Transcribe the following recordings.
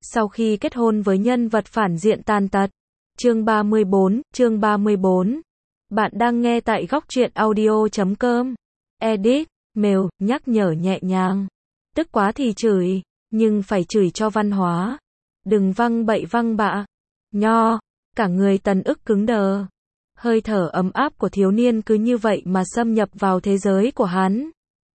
sau khi kết hôn với nhân vật phản diện tàn tật. Chương 34. Bạn đang nghe tại góc truyện audio.com. Edit, mail, nhắc nhở nhẹ nhàng. Tức quá thì chửi, nhưng phải chửi cho văn hóa. Đừng văng bậy văng bạ. Nho, cả người Tần Ức cứng đờ. Hơi thở ấm áp của thiếu niên cứ như vậy mà xâm nhập vào thế giới của hắn.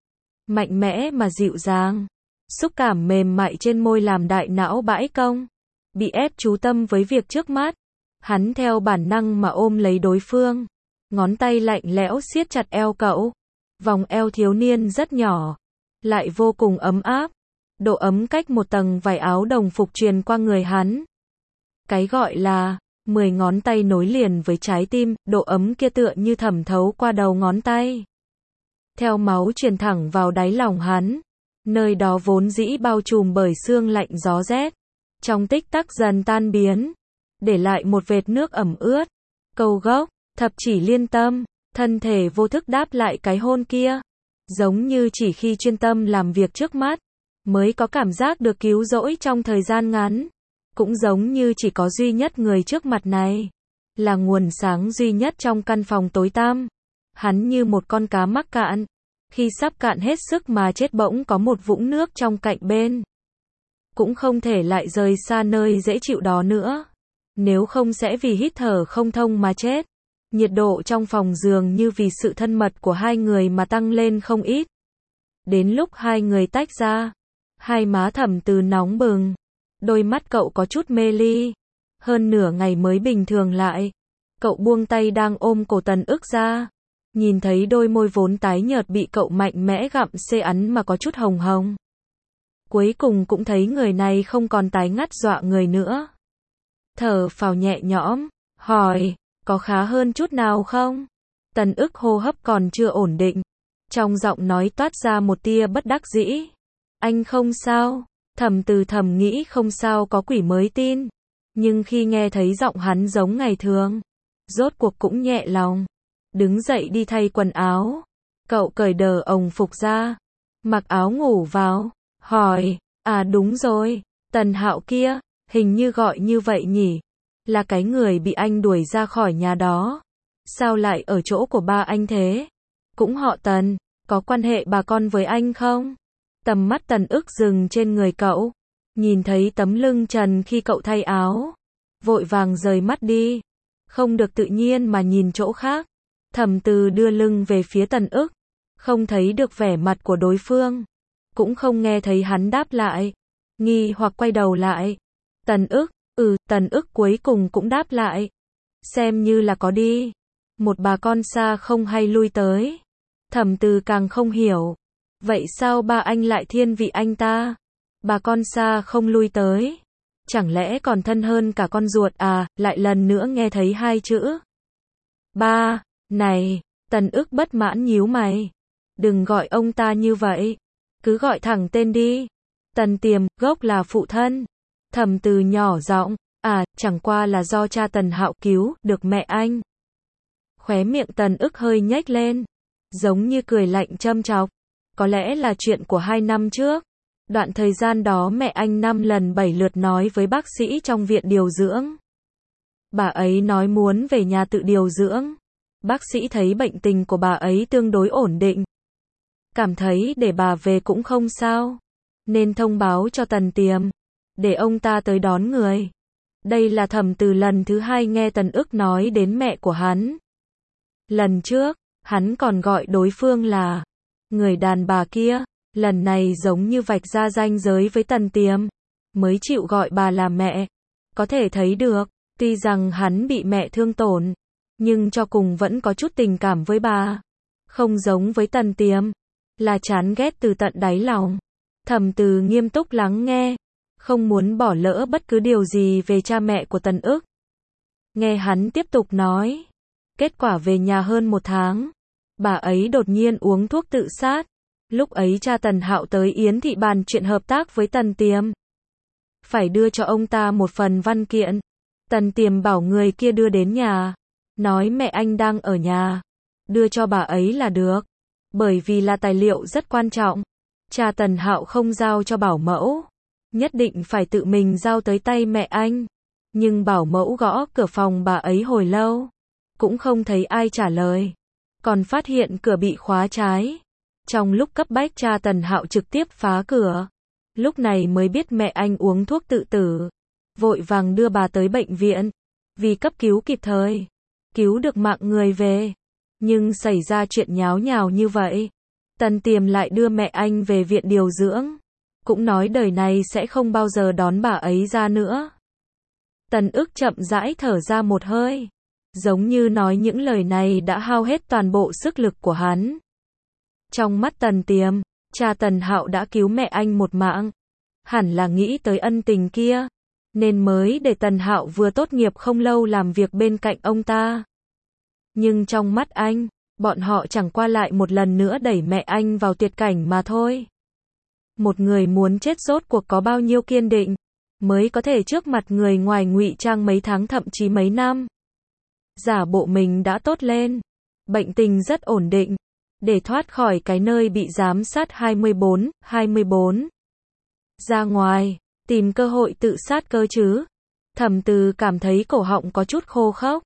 Mạnh mẽ mà dịu dàng. Xúc cảm mềm mại trên môi làm đại não bãi công. Bị ép chú tâm với việc trước mắt. Hắn theo bản năng mà ôm lấy đối phương. Ngón tay lạnh lẽo siết chặt eo cậu. Vòng eo thiếu niên rất nhỏ. Lại vô cùng ấm áp. Độ ấm cách một tầng vải áo đồng phục truyền qua người hắn. Cái gọi là 10 ngón tay nối liền với trái tim, độ ấm kia tựa như thẩm thấu qua đầu ngón tay. Theo máu truyền thẳng vào đáy lòng hắn. Nơi đó vốn dĩ bao trùm bởi sương lạnh gió rét. Trong tích tắc dần tan biến. Để lại một vệt nước ẩm ướt. Câu gốc, thập chỉ liên tâm, thân thể vô thức đáp lại cái hôn kia. Giống như chỉ khi chuyên tâm làm việc trước mắt, mới có cảm giác được cứu rỗi trong thời gian ngắn. Cũng giống như chỉ có duy nhất người trước mặt này. Là nguồn sáng duy nhất trong căn phòng tối tăm. Hắn như một con cá mắc cạn. Khi sắp cạn hết sức mà chết bỗng có một vũng nước trong cạnh bên. Cũng không thể lại rời xa nơi dễ chịu đó nữa. Nếu không sẽ vì hít thở không thông mà chết. Nhiệt độ trong phòng dường như vì sự thân mật của hai người mà tăng lên không ít. Đến lúc hai người tách ra, hai má Thẩm Từ nóng bừng. Đôi mắt cậu có chút mê ly. Hơn nửa ngày mới bình thường lại. Cậu buông tay đang ôm cổ Tần Ức ra. Nhìn thấy đôi môi vốn tái nhợt bị cậu mạnh mẽ gặm xê ắn mà có chút hồng hồng. Cuối cùng cũng thấy người này không còn tái ngắt dọa người nữa. Thở phào nhẹ nhõm, hỏi, có khá hơn chút nào không? Tần Ức hô hấp còn chưa ổn định. Trong giọng nói toát ra một tia bất đắc dĩ. Anh không sao. Thẩm Từ thầm nghĩ không sao có quỷ mới tin. Nhưng khi nghe thấy giọng hắn giống ngày thường, rốt cuộc cũng nhẹ lòng. Đứng dậy đi thay quần áo. Cậu cởi đờ ồng phục ra. Mặc áo ngủ vào. Hỏi, à đúng rồi. Tần Hạo kia, hình như gọi như vậy nhỉ. Là cái người bị anh đuổi ra khỏi nhà đó. Sao lại ở chỗ của ba anh thế? Cũng họ Tần, có quan hệ bà con với anh không? Tầm mắt Tần Ức dừng trên người cậu. Nhìn thấy tấm lưng trần khi cậu thay áo. Vội vàng rời mắt đi. Không được tự nhiên mà nhìn chỗ khác. Thẩm Từ đưa lưng về phía Tần Ức. Không thấy được vẻ mặt của đối phương. Cũng không nghe thấy hắn đáp lại. Nghi hoặc quay đầu lại. Tần Ức, Tần Ức cuối cùng cũng đáp lại. Xem như là có đi. Một bà con xa không hay lui tới. Thẩm Từ càng không hiểu. Vậy sao ba anh lại thiên vị anh ta? Bà con xa không lui tới. Chẳng lẽ còn thân hơn cả con ruột à? Lại lần nữa nghe thấy hai chữ. Ba, này, Tần Ức bất mãn nhíu mày. Đừng gọi ông ta như vậy. Cứ gọi thẳng tên đi. Tần Tiềm, gốc là phụ thân. Thẩm Từ nhỏ giọng, à, chẳng qua là do cha Tần Hạo cứu được mẹ anh. Khóe miệng Tần Ức hơi nhếch lên. Giống như cười lạnh châm chọc. Có lẽ là chuyện của 2 năm trước. Đoạn thời gian đó mẹ anh 5 lần 7 lượt nói với bác sĩ trong viện điều dưỡng. Bà ấy nói muốn về nhà tự điều dưỡng. Bác sĩ thấy bệnh tình của bà ấy tương đối ổn định. Cảm thấy để bà về cũng không sao. Nên thông báo cho Tần Tiềm. Để ông ta tới đón người. Đây là Thẩm Từ lần thứ 2 nghe Tần Ức nói đến mẹ của hắn. Lần trước, hắn còn gọi đối phương là người đàn bà kia. Lần này giống như vạch ra ranh giới với Tần Tiềm. Mới chịu gọi bà là mẹ. Có thể thấy được, tuy rằng hắn bị mẹ thương tổn. Nhưng cho cùng vẫn có chút tình cảm với bà. Không giống với Tần Tiềm. Là chán ghét từ tận đáy lòng. Thẩm Từ nghiêm túc lắng nghe. Không muốn bỏ lỡ bất cứ điều gì về cha mẹ của Tần Ức. Nghe hắn tiếp tục nói. Kết quả về nhà hơn 1 tháng. Bà ấy đột nhiên uống thuốc tự sát. Lúc ấy cha Tần Hạo tới Yến Thị bàn chuyện hợp tác với Tần Tiềm. Phải đưa cho ông ta một phần văn kiện. Tần Tiềm bảo người kia đưa đến nhà. Nói mẹ anh đang ở nhà. Đưa cho bà ấy là được. Bởi vì là tài liệu rất quan trọng. Cha Tần Hạo không giao cho bảo mẫu. nhất định phải tự mình giao tới tay mẹ anh. Nhưng bảo mẫu gõ cửa phòng bà ấy hồi lâu, cũng không thấy ai trả lời. Còn phát hiện cửa bị khóa trái. Trong lúc cấp bách cha Tần Hạo trực tiếp phá cửa. Lúc này mới biết mẹ anh uống thuốc tự tử. Vội vàng đưa bà tới bệnh viện. Vì cấp cứu kịp thời, cứu được mạng người về. Nhưng xảy ra chuyện nháo nhào như vậy. Tần Tiềm lại đưa mẹ anh về viện điều dưỡng. Cũng nói đời này sẽ không bao giờ đón bà ấy ra nữa. Tần Ức chậm rãi thở ra một hơi. Giống như nói những lời này đã hao hết toàn bộ sức lực của hắn. Trong mắt Tần Tiềm, cha Tần Hạo đã cứu mẹ anh một mạng. Hẳn là nghĩ tới ân tình kia, nên mới để Tần Hạo vừa tốt nghiệp không lâu làm việc bên cạnh ông ta. Nhưng trong mắt anh, bọn họ chẳng qua lại một lần nữa đẩy mẹ anh vào tuyệt cảnh mà thôi. Một người muốn chết rốt cuộc có bao nhiêu kiên định, mới có thể trước mặt người ngoài ngụy trang mấy tháng thậm chí mấy năm. Giả bộ mình đã tốt lên, bệnh tình rất ổn định, để thoát khỏi cái nơi bị giám sát 24/24. Ra ngoài, tìm cơ hội tự sát cơ chứ. Thẩm Từ cảm thấy cổ họng có chút khô khốc.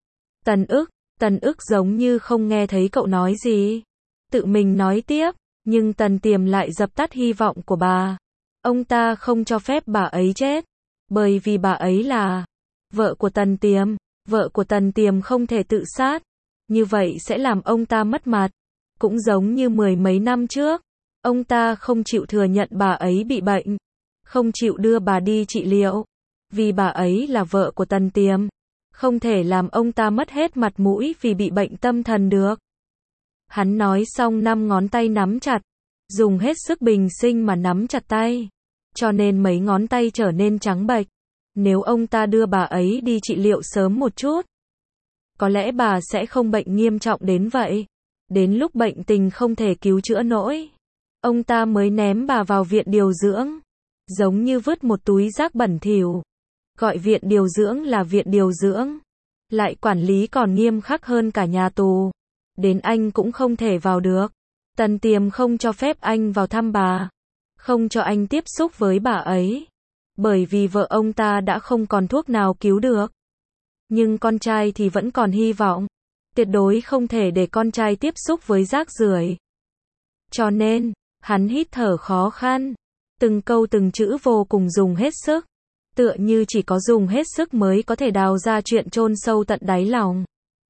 Tần Ức giống như không nghe thấy cậu nói gì. Tự mình nói tiếp, nhưng Tần Tiềm lại dập tắt hy vọng của bà. Ông ta không cho phép bà ấy chết, bởi vì bà ấy là vợ của Tần Tiềm. Vợ của Tần Tiềm không thể tự sát, như vậy sẽ làm ông ta mất mặt. Cũng giống như mười mấy năm trước, ông ta không chịu thừa nhận bà ấy bị bệnh, không chịu đưa bà đi trị liệu, vì bà ấy là vợ của Tần Tiềm, không thể làm ông ta mất hết mặt mũi vì bị bệnh tâm thần được. Hắn nói xong 5 ngón tay nắm chặt, dùng hết sức bình sinh mà nắm chặt tay, cho nên mấy ngón tay trở nên trắng bệch. Nếu ông ta đưa bà ấy đi trị liệu sớm một chút, có lẽ bà sẽ không bệnh nghiêm trọng đến vậy. Đến lúc bệnh tình không thể cứu chữa nổi, ông ta mới ném bà vào viện điều dưỡng, giống như vứt một túi rác bẩn thỉu. Gọi viện điều dưỡng là viện điều dưỡng, lại quản lý còn nghiêm khắc hơn cả nhà tù. Đến anh cũng không thể vào được. Tần Tiềm không cho phép anh vào thăm bà, không cho anh tiếp xúc với bà ấy, bởi vì vợ ông ta đã không còn thuốc nào cứu được. Nhưng con trai thì vẫn còn hy vọng, tuyệt đối không thể để con trai tiếp xúc với rác rưởi. Cho nên, hắn hít thở khó khăn, từng câu từng chữ vô cùng dùng hết sức, tựa như chỉ có dùng hết sức mới có thể đào ra chuyện chôn sâu tận đáy lòng.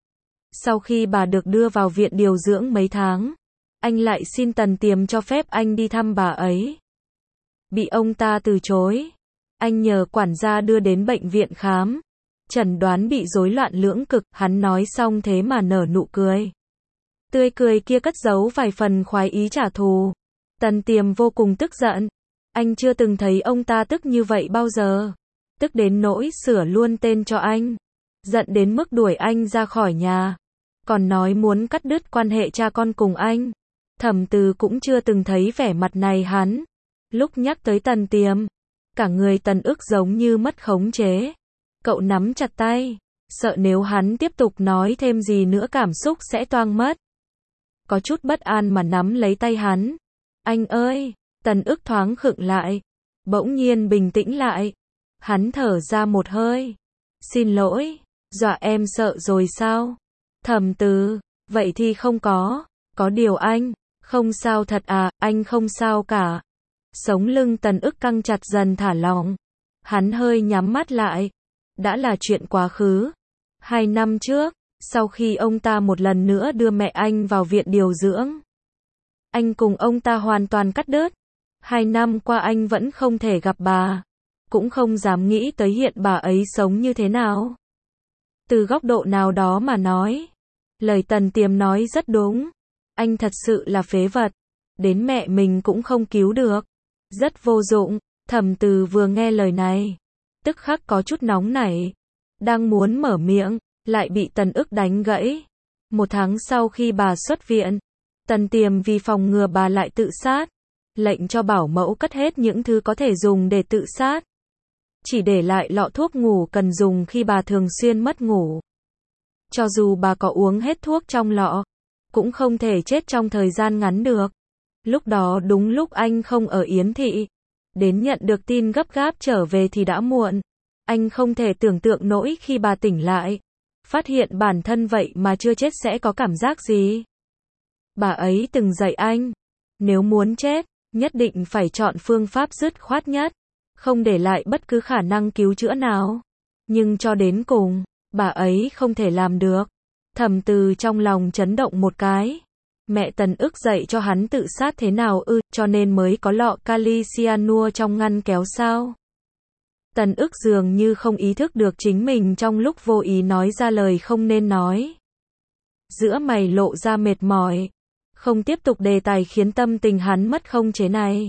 Sau khi bà được đưa vào viện điều dưỡng mấy tháng, anh lại xin Tần Tiềm cho phép anh đi thăm bà ấy. Bị ông ta từ chối. Anh nhờ quản gia đưa đến bệnh viện khám, chẩn đoán bị rối loạn lưỡng cực. Hắn nói xong thế mà nở nụ cười. Tươi cười kia cất giấu vài phần khoái ý trả thù. Tần Tiềm vô cùng tức giận. Anh chưa từng thấy ông ta tức như vậy bao giờ. Tức đến nỗi sửa luôn tên cho anh. Giận đến mức đuổi anh ra khỏi nhà. Còn nói muốn cắt đứt quan hệ cha con cùng anh. Thẩm Từ cũng chưa từng thấy vẻ mặt này hắn. Lúc nhắc tới Tần Tiềm, cả người Tần Ức giống như mất khống chế. Cậu nắm chặt tay, sợ nếu hắn tiếp tục nói thêm gì nữa cảm xúc sẽ toang mất. Có chút bất an mà nắm lấy tay hắn. Anh ơi, Tần Ức thoáng khựng lại, bỗng nhiên bình tĩnh lại. Hắn thở ra một hơi. Xin lỗi, dọa em sợ rồi sao? Thẩm Từ, vậy thì không có điều anh, không sao thật à, anh không sao cả. Sống lưng Tần Ức căng chặt dần thả lỏng. Hắn hơi nhắm mắt lại. Đã là chuyện quá khứ. 2 năm trước, sau khi ông ta một lần nữa đưa mẹ anh vào viện điều dưỡng, anh cùng ông ta hoàn toàn cắt đứt. 2 năm qua anh vẫn không thể gặp bà, cũng không dám nghĩ tới hiện bà ấy sống như thế nào. Từ góc độ nào đó mà nói, lời Tần Tiềm nói rất đúng. Anh thật sự là phế vật, đến mẹ mình cũng không cứu được, rất vô dụng. Thẩm Từ vừa nghe lời này, tức khắc có chút nóng nảy, đang muốn mở miệng, lại bị Tần Ức đánh gãy. 1 tháng sau khi bà xuất viện, Tần Tiềm vì phòng ngừa bà lại tự sát, lệnh cho bảo mẫu cất hết những thứ có thể dùng để tự sát, chỉ để lại lọ thuốc ngủ cần dùng khi bà thường xuyên mất ngủ. Cho dù bà có uống hết thuốc trong lọ, cũng không thể chết trong thời gian ngắn được. Lúc đó đúng lúc anh không ở Yến Thị, Đến nhận được tin gấp gáp trở về thì đã muộn. Anh không thể tưởng tượng nổi khi bà tỉnh lại, phát hiện bản thân vậy mà chưa chết sẽ có cảm giác gì. Bà ấy từng dạy anh, nếu muốn chết, nhất định phải chọn phương pháp dứt khoát nhất, không để lại bất cứ khả năng cứu chữa nào. Nhưng cho đến cùng, bà ấy không thể làm được. Thẩm Từ trong lòng chấn động một cái. Mẹ Tần Ức dạy cho hắn tự sát thế nào ư, cho nên mới có lọ kali cyanua trong ngăn kéo sao? Tần Ức dường như không ý thức được chính mình trong lúc vô ý nói ra lời không nên nói. Giữa mày lộ ra mệt mỏi, không tiếp tục đề tài khiến tâm tình hắn mất khống chế này.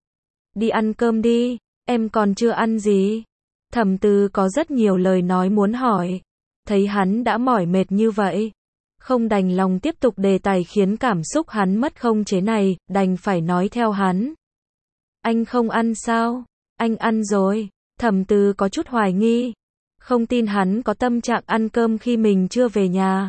Đi ăn cơm đi, em còn chưa ăn gì. Thẩm Từ có rất nhiều lời nói muốn hỏi, thấy hắn đã mỏi mệt như vậy, không đành lòng tiếp tục đề tài khiến cảm xúc hắn mất khống chế này, đành phải nói theo hắn. Anh không ăn sao? Anh ăn rồi. Thẩm Từ có chút hoài nghi, không tin hắn có tâm trạng ăn cơm khi mình chưa về nhà.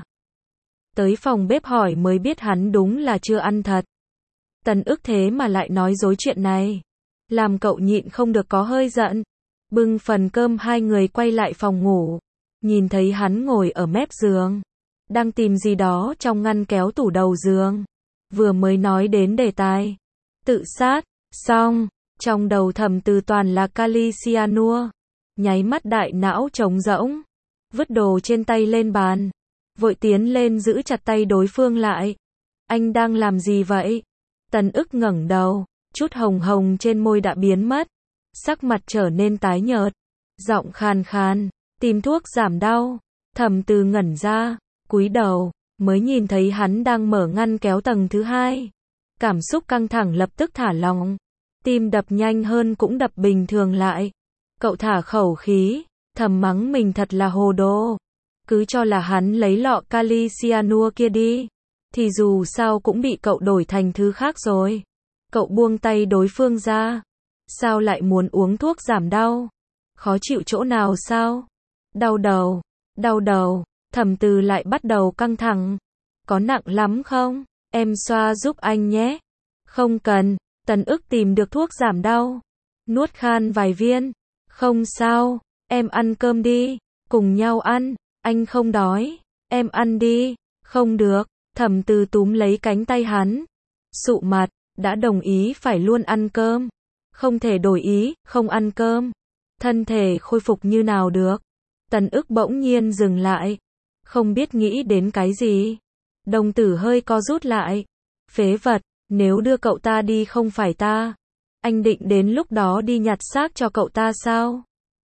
Tới phòng bếp hỏi mới biết hắn đúng là chưa ăn thật. Tần Ức thế mà lại nói dối chuyện này, làm cậu nhịn không được có hơi giận. Bưng phần cơm hai người quay lại phòng ngủ, nhìn thấy hắn ngồi ở mép giường, đang tìm gì đó trong ngăn kéo tủ đầu giường. Vừa mới nói đến đề tài tự sát, xong, trong đầu Thẩm Từ toàn là kali cyanua. Nháy mắt đại não trống rỗng, vứt đồ trên tay lên bàn, vội tiến lên giữ chặt tay đối phương lại. Anh đang làm gì vậy? Tần Ức ngẩng đầu, chút hồng hồng trên môi đã biến mất, sắc mặt trở nên tái nhợt, giọng khàn khàn, tìm thuốc giảm đau. Thẩm Từ ngẩn ra, cúi đầu, mới nhìn thấy hắn đang mở ngăn kéo tầng thứ hai. Cảm xúc căng thẳng lập tức thả lỏng, tim đập nhanh hơn cũng đập bình thường lại. Cậu thả khẩu khí, thầm mắng mình thật là hồ đồ. Cứ cho là hắn lấy lọ kali cyanua kia đi, thì dù sao cũng bị cậu đổi thành thứ khác rồi. Cậu buông tay đối phương ra. Sao lại muốn uống thuốc giảm đau? Khó chịu chỗ nào sao? Đau đầu, đau đầu. Thẩm Từ lại bắt đầu căng thẳng. Có nặng lắm không? Em xoa giúp anh nhé. Không cần. Tần Ức tìm được thuốc giảm đau, nuốt khan vài viên. Không sao, em ăn cơm đi, cùng nhau ăn, anh không đói, em ăn đi. Không được. Thẩm Từ túm lấy cánh tay hắn, sụ mặt, đã đồng ý phải luôn ăn cơm, không thể đổi ý, không ăn cơm. Thân thể khôi phục như nào được? Tần Ức bỗng nhiên dừng lại, không biết nghĩ đến cái gì. Đồng tử hơi co rút lại. Phế vật, nếu đưa cậu ta đi không phải ta, anh định đến lúc đó đi nhặt xác cho cậu ta sao?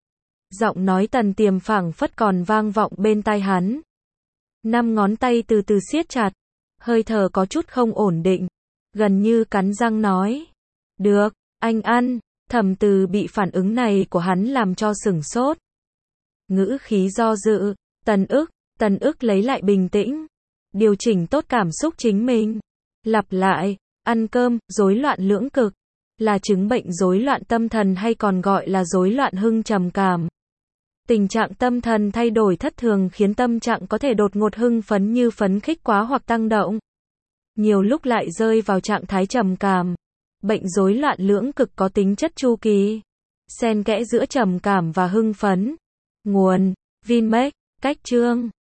Giọng nói Tần Tiềm phảng phất còn vang vọng bên tai hắn. 5 ngón tay từ từ siết chặt, hơi thở có chút không ổn định, gần như cắn răng nói. Được, anh ăn. Thẩm Từ bị phản ứng này của hắn làm cho sửng sốt. Ngữ khí do dự. Tần Ức lấy lại bình tĩnh, điều chỉnh tốt cảm xúc chính mình. Lặp lại, ăn cơm, rối loạn lưỡng cực, là chứng bệnh rối loạn tâm thần hay còn gọi là rối loạn hưng trầm cảm. Tình trạng tâm thần thay đổi thất thường khiến tâm trạng có thể đột ngột hưng phấn như phấn khích quá hoặc tăng động. Nhiều lúc lại rơi vào trạng thái trầm cảm. Bệnh rối loạn lưỡng cực có tính chất chu kỳ, xen kẽ giữa trầm cảm và hưng phấn. Nguồn: Vinmec. Cách chương